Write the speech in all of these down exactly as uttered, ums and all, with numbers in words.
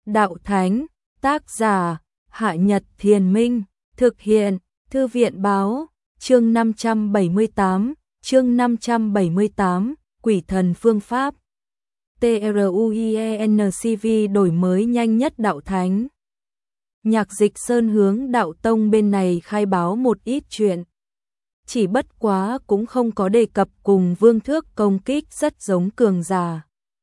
Đạo Thánh, tác giả, Hạ Nhật Thiền Minh, thực hiện, Thư viện Báo, chương năm trăm bảy mươi tám, chương năm trăm bảy mươi tám, Quỷ thần phương pháp. TRUIENCV đổi mới nhanh nhất Đạo Thánh. Nhạc Dịch Sơn hướng Đạo Tông bên này khai báo một ít chuyện. Chỉ bất quá cũng không có đề cập cùng Vương Thước công kích rất giống cường giả.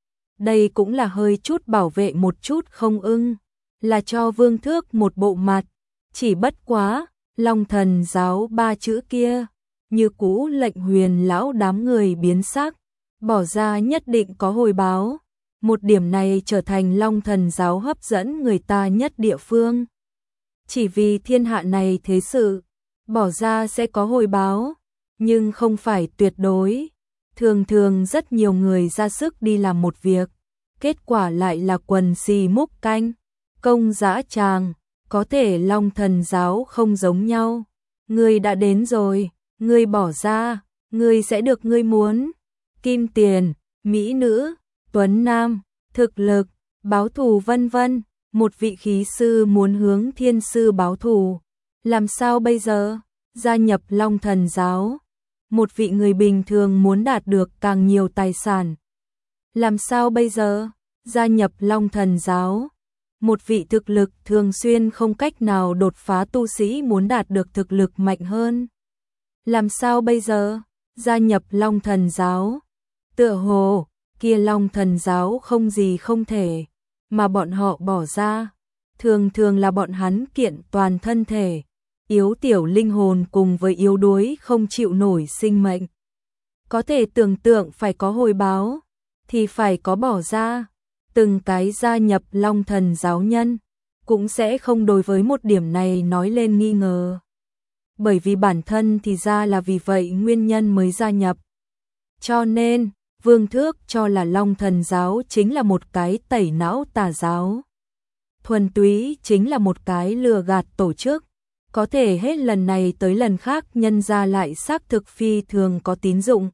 Đây cũng là hơi chút bảo vệ một chút không ưng, là cho Vương Thước một bộ mặt. Chỉ bất quá, Long Thần Giáo ba chữ kia, như cũ lệnh Huyền lão đám người biến sắc, bỏ ra nhất định có hồi báo. Một điểm này trở thành Long Thần Giáo hấp dẫn người ta nhất địa phương. Chỉ vì thiên hạ này thế sự, bỏ ra sẽ có hồi báo, nhưng không phải tuyệt đối. Thường thường rất nhiều người ra sức đi làm một việc, kết quả lại là quần xì múc canh, công dã tràng. Có thể Long Thần Giáo không giống nhau. Ngươi đã đến rồi, ngươi bỏ ra, ngươi sẽ được ngươi muốn. Kim tiền, mỹ nữ, tuấn nam, thực lực, báo thù vân vân. Một vị khí sư muốn hướng thiên sư báo thù, làm sao bây giờ? Gia nhập Long Thần Giáo. Một vị người bình thường muốn đạt được càng nhiều tài sản, làm sao bây giờ? Gia nhập Long Thần Giáo. Một vị thực lực thường xuyên không cách nào đột phá tu sĩ muốn đạt được thực lực mạnh hơn, làm sao bây giờ? Gia nhập Long Thần Giáo. Tựa hồ kia Long Thần Giáo không gì không thể, mà bọn họ bỏ ra thường thường là bọn hắn kiện toàn thân thể, yếu tiểu linh hồn cùng với yếu đuối không chịu nổi sinh mệnh. Có thể tưởng tượng phải có hồi báo thì phải có bỏ ra. Từng cái gia nhập Long Thần Giáo nhân cũng sẽ không đối với một điểm này nói lên nghi ngờ. Bởi vì bản thân thì ra là vì vậy nguyên nhân mới gia nhập. Cho nên, Vương Thước cho là Long Thần Giáo chính là một cái tẩy não tà giáo. Thuần túy chính là một cái lừa gạt tổ chức. Có thể hết lần này tới lần khác nhân ra lại xác thực phi thường có tín dụng.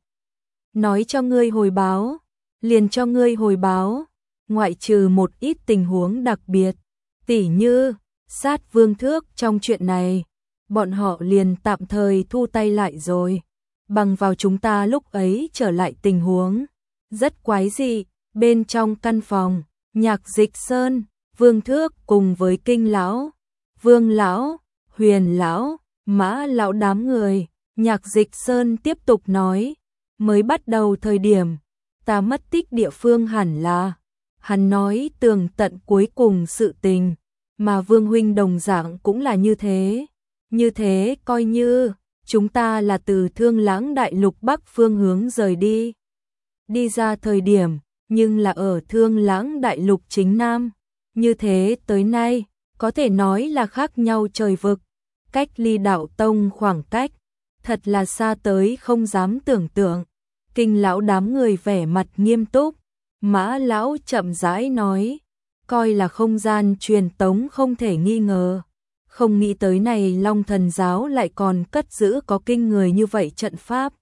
Nói cho ngươi hồi báo, liền cho ngươi hồi báo. Ngoại trừ một ít tình huống đặc biệt, tỉ như sát Vương Thước trong chuyện này, bọn họ liền tạm thời thu tay lại rồi. Bằng vào chúng ta lúc ấy trở lại tình huống rất quái dị. Bên trong căn phòng, Nhạc Dịch Sơn, Vương Thước cùng với Kinh lão, Vương lão, Huyền lão, Mã lão đám người. Nhạc Dịch Sơn tiếp tục nói, mới bắt đầu thời điểm ta mất tích địa phương hẳn là, hắn nói tường tận cuối cùng sự tình, mà Vương huynh đồng dạng cũng là như thế. Như thế coi như chúng ta là từ Thương Lãng Đại Lục Bắc phương hướng rời đi. Đi ra thời điểm, nhưng là ở Thương Lãng Đại Lục chính Nam. Như thế tới nay, có thể nói là khác nhau trời vực. Cách ly Đạo Tông khoảng cách, thật là xa tới không dám tưởng tượng. Kinh lão đám người vẻ mặt nghiêm túc. Mã lão chậm rãi nói, coi là không gian truyền tống không thể nghi ngờ. Không nghĩ tới này Long Thần Giáo lại còn cất giữ có kinh người như vậy trận pháp.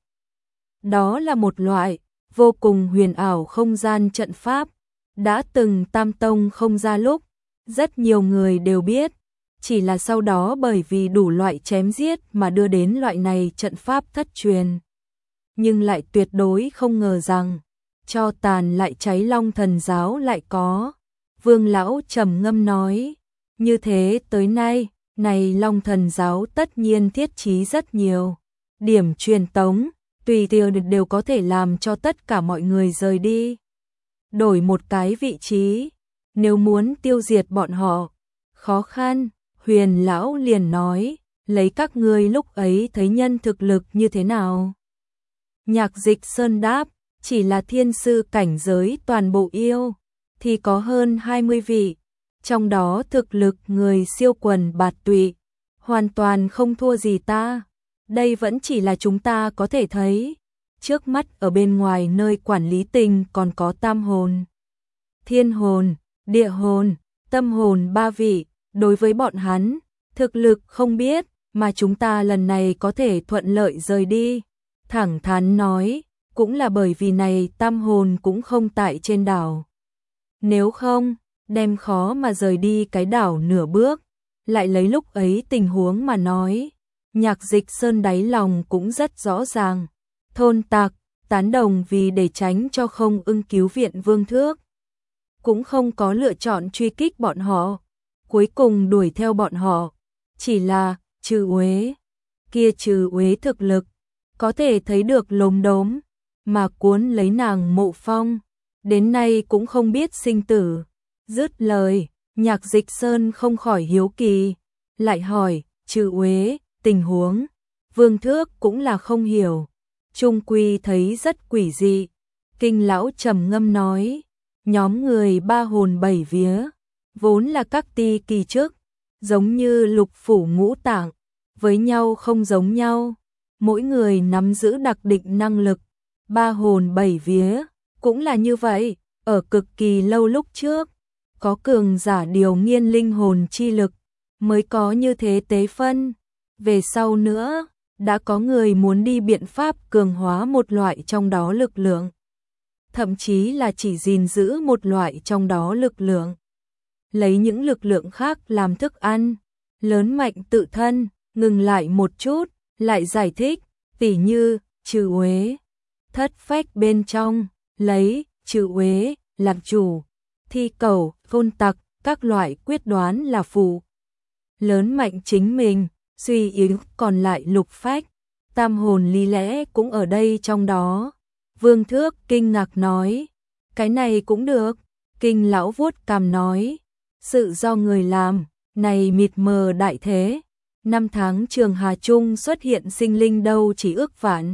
Đó là một loại vô cùng huyền ảo không gian trận pháp. Đã từng Tam Tông không ra lúc, rất nhiều người đều biết. Chỉ là sau đó bởi vì đủ loại chém giết mà đưa đến loại này trận pháp thất truyền. Nhưng lại tuyệt đối không ngờ rằng cho tàn lại cháy Long Thần Giáo lại có. Vương lão trầm ngâm nói, như thế tới nay, này Long Thần Giáo tất nhiên thiết trí rất nhiều điểm truyền tống, tùy tiện đều có thể làm cho tất cả mọi người rời đi. Đổi một cái vị trí, nếu muốn tiêu diệt bọn họ, khó khăn. Huyền lão liền nói, lấy các ngươi lúc ấy thấy nhân thực lực như thế nào? Nhạc Dịch Sơn đáp, chỉ là thiên sư cảnh giới toàn bộ yêu, thì có hơn hai mươi vị, trong đó thực lực người siêu quần bạt tụy, hoàn toàn không thua gì ta. Đây vẫn chỉ là chúng ta có thể thấy. Trước mắt ở bên ngoài nơi quản lý tình còn có tam hồn, thiên hồn, địa hồn, tâm hồn ba vị. Đối với bọn hắn, thực lực không biết, mà chúng ta lần này có thể thuận lợi rời đi. Thẳng thắn nói, cũng là bởi vì này tam hồn cũng không tại trên đảo. Nếu không, đem khó mà rời đi cái đảo nửa bước, lại lấy lúc ấy tình huống mà nói. Nhạc Dịch Sơn đáy lòng cũng rất rõ ràng, thôn tặc, tán đồng vì để tránh cho không ưng cứu viện Vương Thước. Cũng không có lựa chọn truy kích bọn họ, cuối cùng đuổi theo bọn họ, chỉ là Trừ Uế. Kia Trừ Uế thực lực, có thể thấy được lốm đốm, mà cuốn lấy nàng Mộ Phong, đến nay cũng không biết sinh tử. Dứt lời, Nhạc Dịch Sơn không khỏi hiếu kỳ, lại hỏi, Trừ Uế, tình huống. Vương Thước cũng là không hiểu, chung quy thấy rất quỷ dị. Kinh lão trầm ngâm nói, nhóm người ba hồn bảy vía, vốn là các ti kỳ chức, giống như lục phủ ngũ tạng, với nhau không giống nhau, mỗi người nắm giữ đặc định năng lực. Ba hồn bảy vía cũng là như vậy, ở cực kỳ lâu lúc trước, có cường giả điều nghiên linh hồn chi lực, mới có như thế tế phân. Về sau nữa, đã có người muốn đi biện pháp cường hóa một loại trong đó lực lượng, thậm chí là chỉ gìn giữ một loại trong đó lực lượng, lấy những lực lượng khác làm thức ăn, lớn mạnh tự thân. Ngừng lại một chút, lại giải thích, tỉ như Trừ Uế, thất phách bên trong, lấy Trừ Uế làm chủ, thi cầu, thôn tặc, các loại quyết đoán là phụ, lớn mạnh chính mình, suy yếu còn lại lục phách, tam hồn lý lẽ cũng ở đây trong đó. Vương Thước kinh ngạc nói, cái này cũng được. Kinh lão vuốt cằm nói, sự do người làm, này mịt mờ đại thế. Năm tháng Trường Hà Trung xuất hiện sinh linh đâu chỉ ước vạn.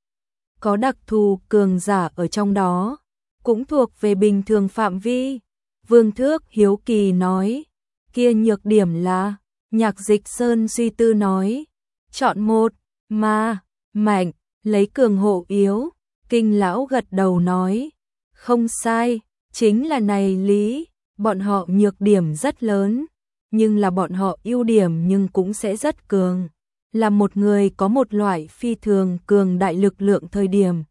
Có đặc thù cường giả ở trong đó, cũng thuộc về bình thường phạm vi. Vương Thước hiếu kỳ nói, kia nhược điểm là. Nhạc Dịch Sơn suy tư nói, chọn một, mà, mạnh, lấy cường hộ yếu. Kinh lão gật đầu nói, không sai, chính là này lý. Bọn họ nhược điểm rất lớn, nhưng là bọn họ ưu điểm nhưng cũng sẽ rất cường. Là một người có một loại phi thường cường đại lực lượng thời điểm,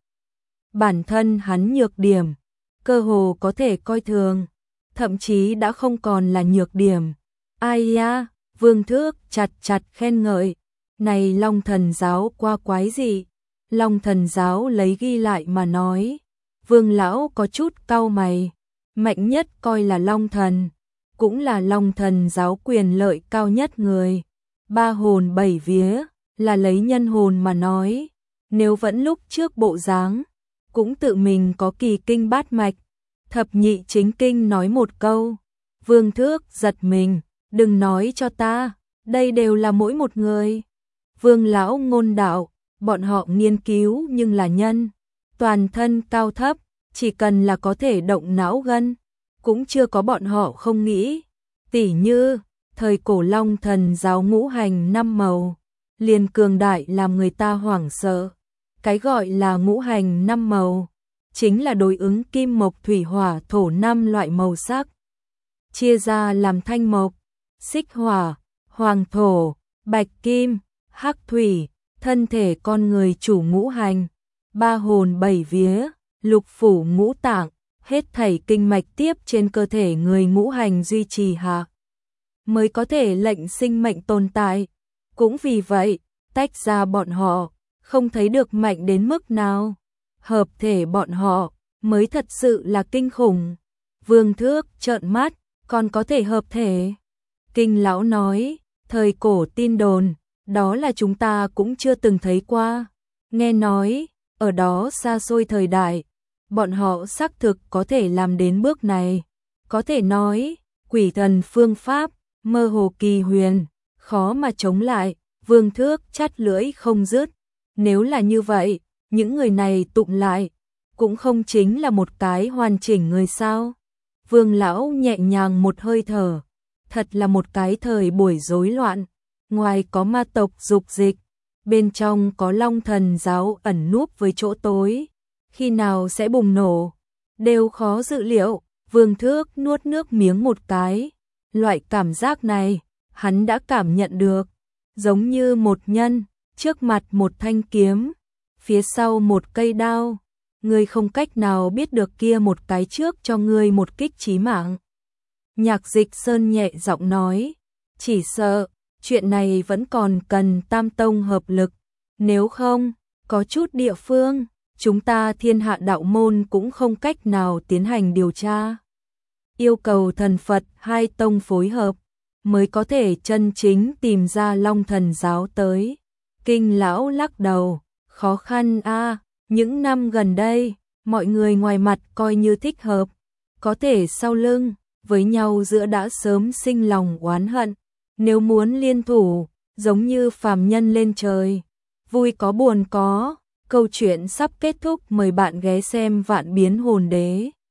bản thân hắn nhược điểm, cơ hồ có thể coi thường, thậm chí đã không còn là nhược điểm. Ai ya, Vương Thước chặt chặt khen ngợi, này Long Thần Giáo qua quái gì. Long Thần Giáo lấy ghi lại mà nói, Vương lão có chút cau mày, mạnh nhất coi là Long Thần, cũng là Long Thần Giáo quyền lợi cao nhất người. Ba hồn bảy vía, là lấy nhân hồn mà nói, nếu vẫn lúc trước bộ dáng, cũng tự mình có kỳ kinh bát mạch. Thập nhị chính kinh nói một câu, Vương Thước giật mình, đừng nói cho ta, đây đều là mỗi một người. Vương lão ngôn đạo, bọn họ nghiên cứu nhưng là nhân, toàn thân cao thấp, chỉ cần là có thể động não gân, cũng chưa có bọn họ không nghĩ. Tỉ như, thời cổ Long Thần Giáo ngũ hành năm màu, liền cường đại làm người ta hoảng sợ. Cái gọi là ngũ hành năm màu, chính là đối ứng kim mộc thủy hỏa thổ năm loại màu sắc. Chia ra làm thanh mộc, xích hỏa, hoàng thổ, bạch kim, hắc thủy, thân thể con người chủ ngũ hành, ba hồn bảy vía, lục phủ ngũ tạng, hết thảy kinh mạch tiếp trên cơ thể người ngũ hành duy trì hạ, mới có thể lệnh sinh mệnh tồn tại. Cũng vì vậy, tách ra bọn họ, không thấy được mạnh đến mức nào. Hợp thể bọn họ, mới thật sự là kinh khủng. Vương Thước trợn mắt, còn có thể hợp thể. Kinh lão nói, thời cổ tin đồn, đó là chúng ta cũng chưa từng thấy qua. Nghe nói, ở đó xa xôi thời đại, bọn họ xác thực có thể làm đến bước này. Có thể nói, quỷ thần phương pháp, mơ hồ kỳ huyền, khó mà chống lại. Vương Thước chắt lưỡi không dứt. Nếu là như vậy, những người này tụng lại, cũng không chính là một cái hoàn chỉnh người sao. Vương lão nhẹ nhàng một hơi thở, thật là một cái thời buổi rối loạn. Ngoài có ma tộc dục dịch, bên trong có Long Thần Giáo ẩn núp với chỗ tối, khi nào sẽ bùng nổ, đều khó dự liệu. Vương Thước nuốt nước miếng một cái, loại cảm giác này, hắn đã cảm nhận được, giống như một nhân, trước mặt một thanh kiếm, phía sau một cây đao, ngươi không cách nào biết được kia một cái trước cho ngươi một kích chí mạng. Nhạc Dịch Sơn nhẹ giọng nói, chỉ sợ, chuyện này vẫn còn cần tam tông hợp lực, nếu không, có chút địa phương, chúng ta Thiên Hạ đạo môn cũng không cách nào tiến hành điều tra. Yêu cầu thần Phật hai tông phối hợp, mới có thể chân chính tìm ra Long Thần giáo tới. Kinh lão lắc đầu, khó khăn a, những năm gần đây, mọi người ngoài mặt coi như thích hợp, có thể sau lưng, với nhau giữa đã sớm sinh lòng oán hận, nếu muốn liên thủ, giống như phàm nhân lên trời, vui có buồn có, câu chuyện sắp kết thúc, mời bạn ghé xem Vạn Biến Hồn Đế.